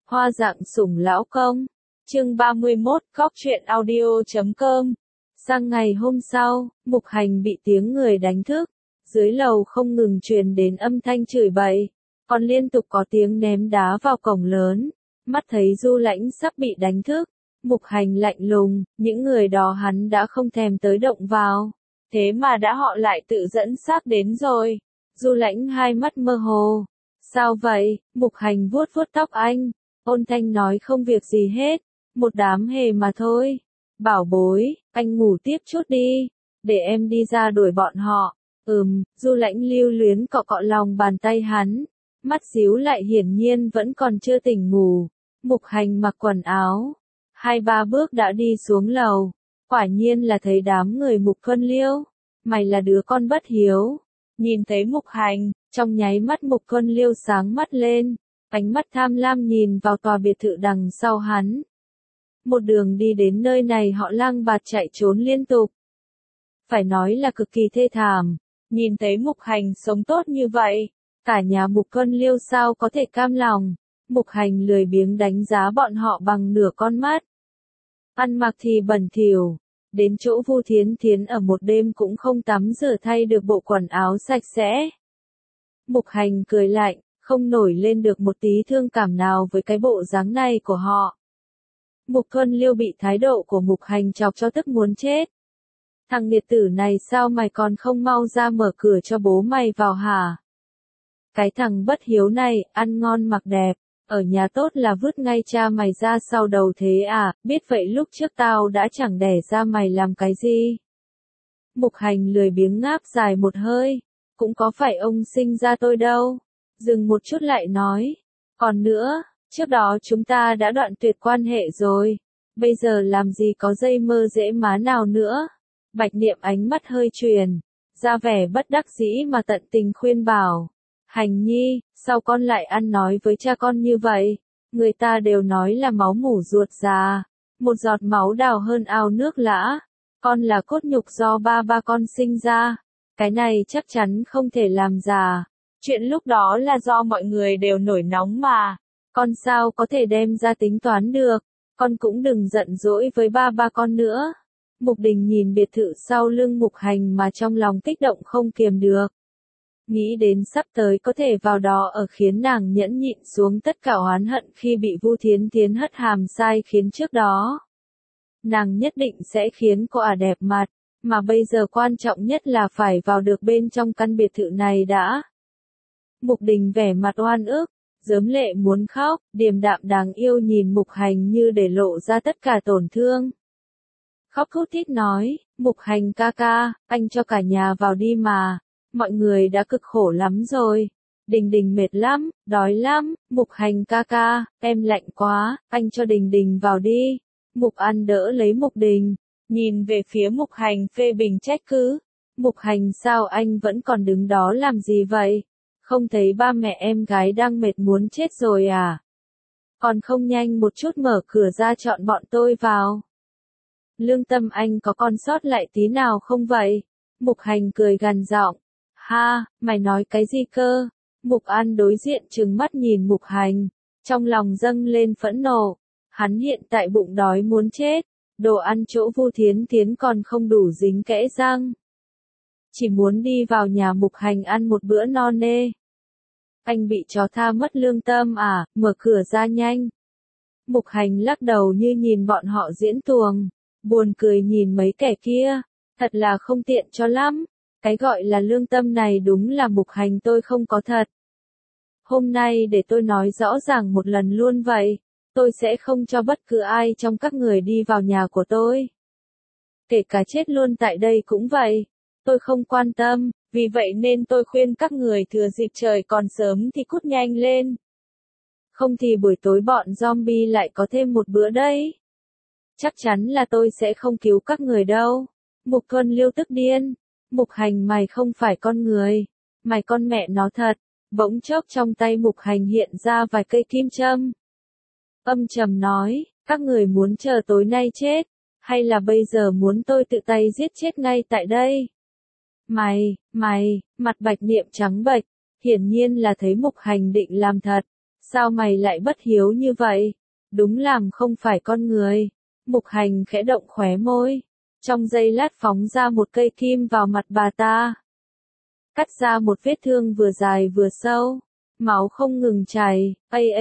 Hoa dạng sủng lão công. Chương 31, Cóc truyện audio.com. Sang ngày hôm sau, Mục Hành bị tiếng người đánh thức. Dưới lầu không ngừng truyền đến âm thanh chửi bậy, còn liên tục có tiếng ném đá vào cổng lớn. Mắt thấy Du Lãnh sắp bị đánh thức, Mục Hành lạnh lùng, những người đó hắn đã không thèm tới động vào. Thế mà đã họ lại tự dẫn xác đến rồi. Du Lãnh hai mắt mơ hồ. Sao vậy? Mục Hành vuốt vuốt tóc anh, ôn thanh nói không việc gì hết, một đám hề mà thôi. Bảo bối, anh ngủ tiếp chút đi, để em đi ra đuổi bọn họ. Du Lãnh lưu luyến cọ cọ lòng bàn tay hắn, mắt díu lại hiển nhiên vẫn còn chưa tỉnh ngủ. Mục Hành mặc quần áo, 2-3 bước đã đi xuống lầu, quả nhiên là thấy đám người Mục Vân Liêu. Mày là đứa con bất hiếu. Nhìn thấy Mục Hành, trong nháy mắt Mục Vân Liêu sáng mắt lên, ánh mắt tham lam nhìn vào tòa biệt thự đằng sau hắn. Một đường đi đến nơi này họ lang bạt chạy trốn liên tục. Phải nói là cực kỳ thê thảm, nhìn thấy Mục Hành sống tốt như vậy, cả nhà Mục Vân Liêu sao có thể cam lòng. Mục Hành lười biếng đánh giá bọn họ bằng nửa con mắt. Ăn mặc thì bẩn thỉu, đến chỗ Vu Thiến Thiến ở một đêm cũng không tắm rửa thay được bộ quần áo sạch sẽ. Mục Hành cười lạnh, không nổi lên được một tí thương cảm nào với cái bộ dáng này của họ. Mục Vân Liêu bị thái độ của Mục Hành chọc cho tức muốn chết. Thằng nghiệt tử này sao mày còn không mau ra mở cửa cho bố mày vào hả? Cái thằng bất hiếu này, ăn ngon mặc đẹp, ở nhà tốt là vứt ngay cha mày ra sau đầu thế à, biết vậy lúc trước tao đã chẳng đẻ ra mày làm cái gì. Mục Hành lười biếng ngáp dài một hơi, cũng có phải ông sinh ra tôi đâu. Dừng một chút lại nói, còn nữa, trước đó chúng ta đã đoạn tuyệt quan hệ rồi, bây giờ làm gì có dây mơ dễ má nào nữa. Bạch Niệm ánh mắt hơi truyền, ra vẻ bất đắc dĩ mà tận tình khuyên bảo, Hành nhi, sao con lại ăn nói với cha con như vậy, người ta đều nói là máu mủ ruột già, một giọt máu đào hơn ao nước lã, con là cốt nhục do ba con sinh ra, cái này chắc chắn không thể làm giả. Chuyện lúc đó là do mọi người đều nổi nóng mà, con sao có thể đem ra tính toán được, con cũng đừng giận dỗi với ba con nữa. Mục Đình nhìn biệt thự sau lưng Mục Hành mà trong lòng kích động không kiềm được. Nghĩ đến sắp tới có thể vào đó ở khiến nàng nhẫn nhịn xuống tất cả oán hận khi bị Vu Thiến Thiến hất hàm sai khiến trước đó. Nàng nhất định sẽ khiến cô đẹp mặt, mà bây giờ quan trọng nhất là phải vào được bên trong căn biệt thự này đã. Mục Đình vẻ mặt oan ức, rớm lệ muốn khóc, điềm đạm đáng yêu nhìn Mục Hành như để lộ ra tất cả tổn thương. Khóc thút thít nói, Mục Hành ca ca, anh cho cả nhà vào đi mà, mọi người đã cực khổ lắm rồi. Đình Đình mệt lắm, đói lắm, Mục Hành ca ca, em lạnh quá, anh cho Đình Đình vào đi. Mục An đỡ lấy Mục Đình, nhìn về phía Mục Hành phê bình trách cứ. Mục Hành sao anh vẫn còn đứng đó làm gì vậy? Không thấy ba mẹ em gái đang mệt muốn chết rồi à? Còn không nhanh một chút mở cửa ra chọn bọn tôi vào. Lương tâm anh có còn sót lại tí nào không vậy? Mục Hành cười gằn giọng. Ha, mày nói cái gì cơ? Mục An đối diện trừng mắt nhìn Mục Hành, trong lòng dâng lên phẫn nộ. Hắn hiện tại bụng đói muốn chết, đồ ăn chỗ Vu Thiến Thiến còn không đủ dính kẽ răng. Chỉ muốn đi vào nhà Mục Hành ăn một bữa no nê. Anh bị chó tha mất lương tâm à, mở cửa ra nhanh. Mục Hành lắc đầu như nhìn bọn họ diễn tuồng, buồn cười nhìn mấy kẻ kia, thật là không tiện cho lắm. Cái gọi là lương tâm này đúng là Mục Hành tôi không có thật. Hôm nay để tôi nói rõ ràng một lần luôn vậy, tôi sẽ không cho bất cứ ai trong các người đi vào nhà của tôi. Kể cả chết luôn tại đây cũng vậy, tôi không quan tâm, vì vậy nên tôi khuyên các người thừa dịp trời còn sớm thì cút nhanh lên. Không thì buổi tối bọn zombie lại có thêm một bữa đấy. Chắc chắn là tôi sẽ không cứu các người đâu. Mục Vân Liêu tức điên. Mục Hành mày không phải con người, mày con mẹ nó thật. Bỗng chốc trong tay Mục Hành hiện ra vài cây kim châm. Âm trầm nói, các người muốn chờ tối nay chết, hay là bây giờ muốn tôi tự tay giết chết ngay tại đây? Mày, mặt Bạch Niệm trắng bệch, hiển nhiên là thấy Mục Hành định làm thật. Sao mày lại bất hiếu như vậy? Đúng làm không phải con người. Mục Hành khẽ động khóe môi. Trong giây lát phóng ra một cây kim vào mặt bà ta. Cắt ra một vết thương vừa dài vừa sâu. Máu không ngừng chảy,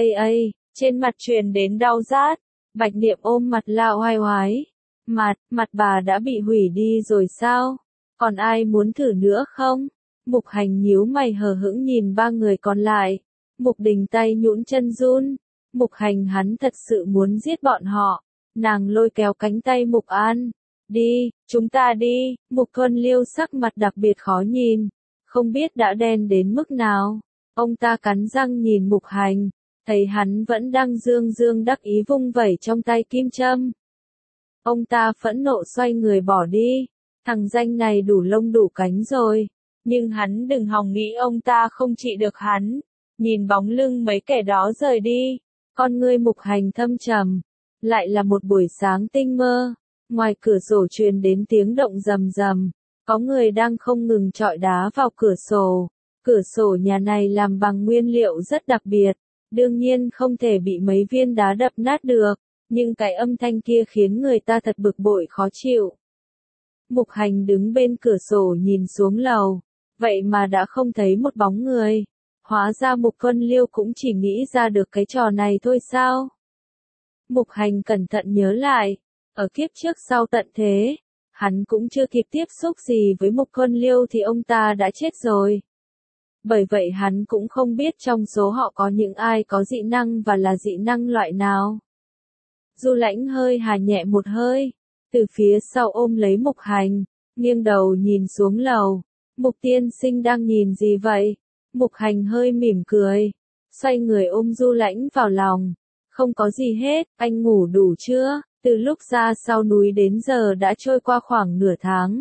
trên mặt truyền đến đau rát. Bạch Niệm ôm mặt la oai oái. Mặt bà đã bị hủy đi rồi sao? Còn ai muốn thử nữa không? Mục Hành nhíu mày hờ hững nhìn ba người còn lại. Mục Đình tay nhũn chân run. Mục Hành hắn thật sự muốn giết bọn họ. Nàng lôi kéo cánh tay Mục An. Đi, chúng ta đi. Mục Thuần Liêu sắc mặt đặc biệt khó nhìn. Không biết đã đen đến mức nào. Ông ta cắn răng nhìn Mục Hành. Thấy hắn vẫn đang dương dương đắc ý vung vẩy trong tay kim châm. Ông ta phẫn nộ xoay người bỏ đi. Thằng danh này đủ lông đủ cánh rồi. Nhưng hắn đừng hòng nghĩ ông ta không trị được hắn. Nhìn bóng lưng mấy kẻ đó rời đi. Con ngươi Mục Hành thâm trầm. Lại là một buổi sáng tinh mơ. Ngoài cửa sổ truyền đến tiếng động rầm rầm. Có người đang không ngừng chọi đá vào cửa sổ. Cửa sổ nhà này làm bằng nguyên liệu rất đặc biệt. Đương nhiên không thể bị mấy viên đá đập nát được. Nhưng cái âm thanh kia khiến người ta thật bực bội khó chịu. Mục Hành đứng bên cửa sổ nhìn xuống lầu. Vậy mà đã không thấy một bóng người. Hóa ra Mục Thuần Liêu cũng chỉ nghĩ ra được cái trò này thôi sao? Mục Hành cẩn thận nhớ lại. Ở kiếp trước sau tận thế. Hắn cũng chưa kịp tiếp xúc gì với Mục Thuần Liêu thì ông ta đã chết rồi. Bởi vậy hắn cũng không biết trong số họ có những ai có dị năng và là dị năng loại nào. Du Lãnh hơi hà nhẹ một hơi. Từ phía sau ôm lấy Mục Hành. Nghiêng đầu nhìn xuống lầu. Mục tiên sinh đang nhìn gì vậy? Mục Hành hơi mỉm cười. Xoay người ôm Du Lãnh vào lòng. Không có gì hết, anh ngủ đủ chưa? Từ lúc ra sau núi đến giờ đã trôi qua khoảng nửa tháng.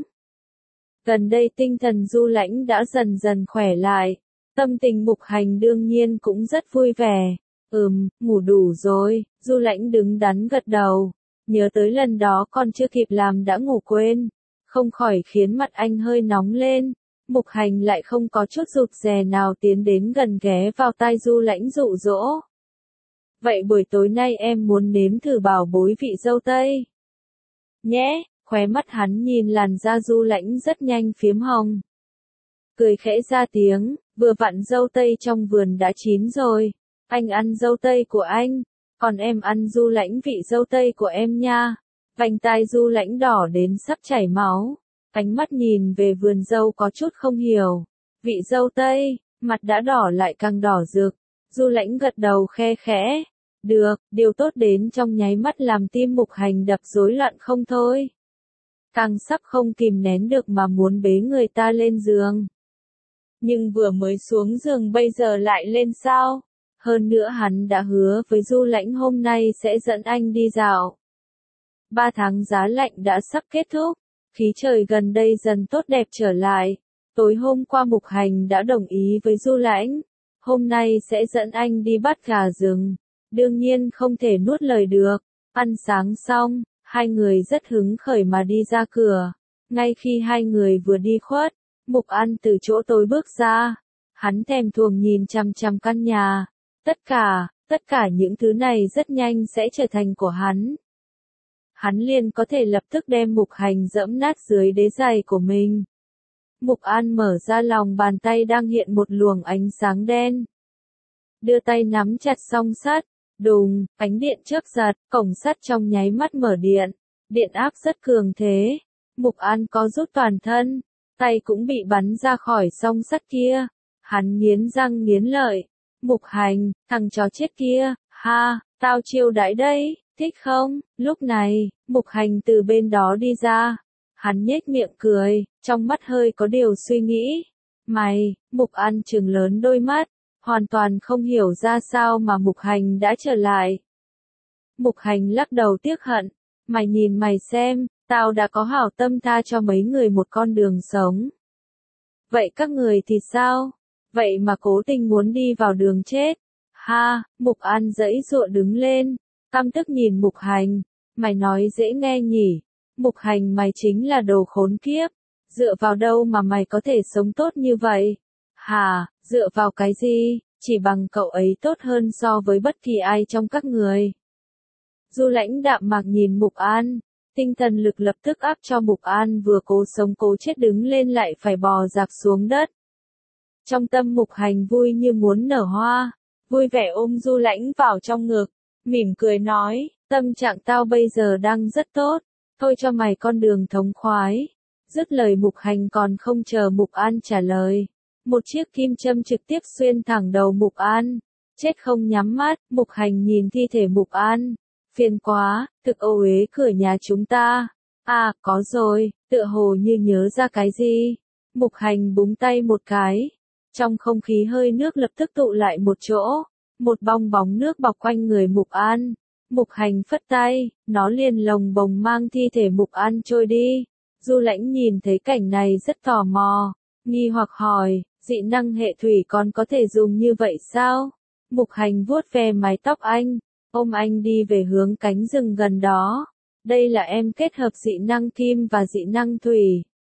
Gần đây tinh thần Du Lãnh đã dần dần khỏe lại. Tâm tình Mục Hành đương nhiên cũng rất vui vẻ. Ngủ đủ rồi. Du Lãnh đứng đắn gật đầu. Nhớ tới lần đó còn chưa kịp làm đã ngủ quên. Không khỏi khiến mặt anh hơi nóng lên. Mục Hành lại không có chút rụt rè nào tiến đến gần ghé vào tai Du Lãnh dụ dỗ. Vậy buổi tối nay em muốn nếm thử bảo bối vị dâu tây. Nhé, khóe mắt hắn nhìn làn da Du Lãnh rất nhanh phiếm hồng. Cười khẽ ra tiếng, vừa vặn dâu tây trong vườn đã chín rồi. Anh ăn dâu tây của anh, còn em ăn Du Lãnh vị dâu tây của em nha. Vành tai Du Lãnh đỏ đến sắp chảy máu. Ánh mắt nhìn về vườn dâu có chút không hiểu. Vị dâu tây, mặt đã đỏ lại càng đỏ rực. Du Lãnh gật đầu khe khẽ. Được, điều tốt đến trong nháy mắt làm tim Mục Hành đập rối loạn không thôi. Càng sắp không kìm nén được mà muốn bế người ta lên giường. Nhưng vừa mới xuống giường bây giờ lại lên sao? Hơn nữa hắn đã hứa với Du Lãnh hôm nay sẽ dẫn anh đi dạo. 3 tháng giá lạnh đã sắp kết thúc. Khí trời gần đây dần tốt đẹp trở lại. Tối hôm qua Mục Hành đã đồng ý với Du Lãnh. Hôm nay sẽ dẫn anh đi bắt gà rừng. Đương nhiên không thể nuốt lời được. Ăn sáng xong, hai người rất hứng khởi mà đi ra cửa. Ngay khi hai người vừa đi khuất, Mục An từ chỗ tối bước ra. Hắn thèm thuồng nhìn chằm chằm căn nhà. Tất cả những thứ này rất nhanh sẽ trở thành của hắn. Hắn liền có thể lập tức đem Mục Hành dẫm nát dưới đế giày của mình. Mục An mở ra lòng bàn tay đang hiện một luồng ánh sáng đen. Đưa tay nắm chặt song sắt. Đùng, ánh điện chớp giật, cổng sắt trong nháy mắt mở điện. Điện áp rất cường thế. Mục An có rút toàn thân. Tay cũng bị bắn ra khỏi song sắt kia. Hắn nghiến răng nghiến lợi. Mục Hành, thằng chó chết kia, ha, tao chiêu đãi đây, thích không? Lúc này, Mục Hành từ bên đó đi ra. Hắn nhếch miệng cười, trong mắt hơi có điều suy nghĩ. Mày, Mục An trừng lớn đôi mắt. Hoàn toàn không hiểu ra sao mà Mục Hành đã trở lại. Mục Hành lắc đầu tiếc hận. Mày nhìn mày xem, tao đã có hảo tâm tha cho mấy người một con đường sống. Vậy các người thì sao? Vậy mà cố tình muốn đi vào đường chết. Ha, Mục An giãy giụa đứng lên. Căm tức nhìn Mục Hành. Mày nói dễ nghe nhỉ. Mục Hành mày chính là đồ khốn kiếp. Dựa vào đâu mà mày có thể sống tốt như vậy? Hả, dựa vào cái gì? chỉ bằng cậu ấy tốt hơn so với bất kỳ ai trong các người. Du Lãnh đạm mạc nhìn Mục An, tinh thần lực lập tức áp cho Mục An vừa cố sống cố chết đứng lên lại phải bò dạp xuống đất. Trong tâm Mục Hành vui như muốn nở hoa, vui vẻ ôm Du Lãnh vào trong ngực, mỉm cười nói, tâm trạng tao bây giờ đang rất tốt, thôi cho mày con đường thống khoái. Dứt lời Mục Hành còn không chờ Mục An trả lời. Một chiếc kim châm trực tiếp xuyên thẳng đầu Mục An. Chết không nhắm mắt, Mục Hành nhìn thi thể Mục An. Phiền quá, thực ô uế cửa nhà chúng ta. À, có rồi, tựa hồ như nhớ ra cái gì. Mục Hành búng tay một cái. Trong không khí hơi nước lập tức tụ lại một chỗ. Một bong bóng nước bọc quanh người Mục An. Mục Hành phất tay, nó liền lồng bồng mang thi thể Mục An trôi đi. Du Lãnh nhìn thấy cảnh này rất tò mò, nghi hoặc hỏi, dị năng hệ thủy còn có thể dùng như vậy sao? Mục Hành vuốt ve mái tóc anh, ôm anh đi về hướng cánh rừng gần đó. Đây là em kết hợp dị năng kim và dị năng thủy.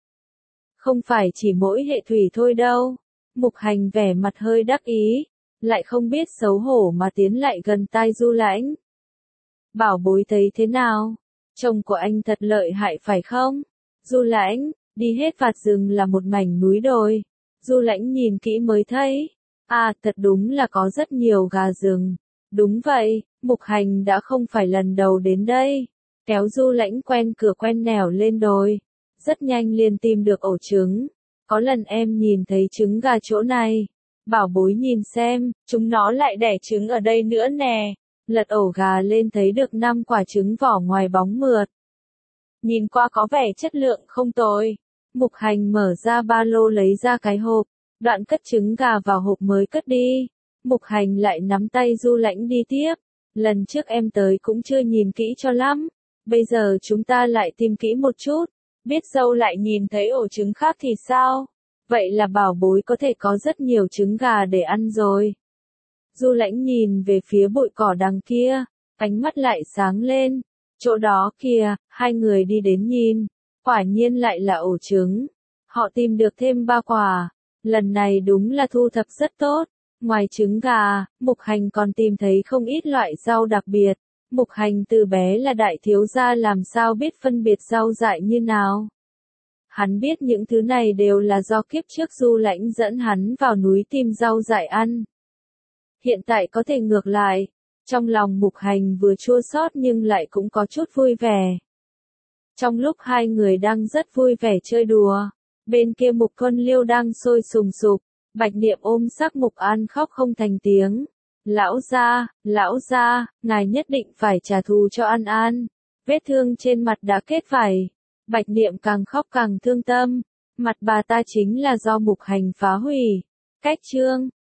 Không phải chỉ mỗi hệ thủy thôi đâu. Mục Hành vẻ mặt hơi đắc ý, lại không biết xấu hổ mà tiến lại gần tai Du Lãnh. Bảo bối thấy thế nào? Chồng của anh thật lợi hại phải không? Du Lãnh, đi hết vạt rừng là một mảnh núi đồi. Du Lãnh nhìn kỹ mới thấy. À, thật đúng là có rất nhiều gà rừng. Đúng vậy, Mục Hành đã không phải lần đầu đến đây. Kéo Du Lãnh quen cửa quen nẻo lên đồi. Rất nhanh liền tìm được ổ trứng. Có lần em nhìn thấy trứng gà chỗ này. Bảo bối nhìn xem, chúng nó lại đẻ trứng ở đây nữa nè. Lật ổ gà lên thấy được 5 quả trứng vỏ ngoài bóng mượt. Nhìn qua có vẻ chất lượng không tồi. Mục Hành mở ra ba lô lấy ra cái hộp, đoạn cất trứng gà vào hộp mới cất đi. Mục Hành lại nắm tay Du Lãnh đi tiếp. Lần trước em tới cũng chưa nhìn kỹ cho lắm. Bây giờ chúng ta lại tìm kỹ một chút. Biết đâu lại nhìn thấy ổ trứng khác thì sao? Vậy là bảo bối có thể có rất nhiều trứng gà để ăn rồi. Du Lãnh nhìn về phía bụi cỏ đằng kia, ánh mắt lại sáng lên. Chỗ đó kìa, hai người đi đến nhìn, quả nhiên lại là ổ trứng. Họ tìm được thêm 3 quả, lần này đúng là thu thập rất tốt. Ngoài trứng gà, Mục Hành còn tìm thấy không ít loại rau đặc biệt. Mục Hành từ bé là đại thiếu gia làm sao biết phân biệt rau dại như nào. Hắn biết những thứ này đều là do kiếp trước Du Lãnh dẫn hắn vào núi tìm rau dại ăn. Hiện tại có thể ngược lại. Trong lòng Mục Hành vừa chua xót nhưng lại cũng có chút vui vẻ. Trong lúc hai người đang rất vui vẻ chơi đùa, bên kia Mục Quân Liêu đang sôi sùng sục, Bạch Niệm ôm xác Mục An khóc không thành tiếng. Lão gia, ngài nhất định phải trả thù cho An An. Vết thương trên mặt đã kết vảy. Bạch Niệm càng khóc càng thương tâm. Mặt bà ta chính là do Mục Hành phá hủy. Cách chương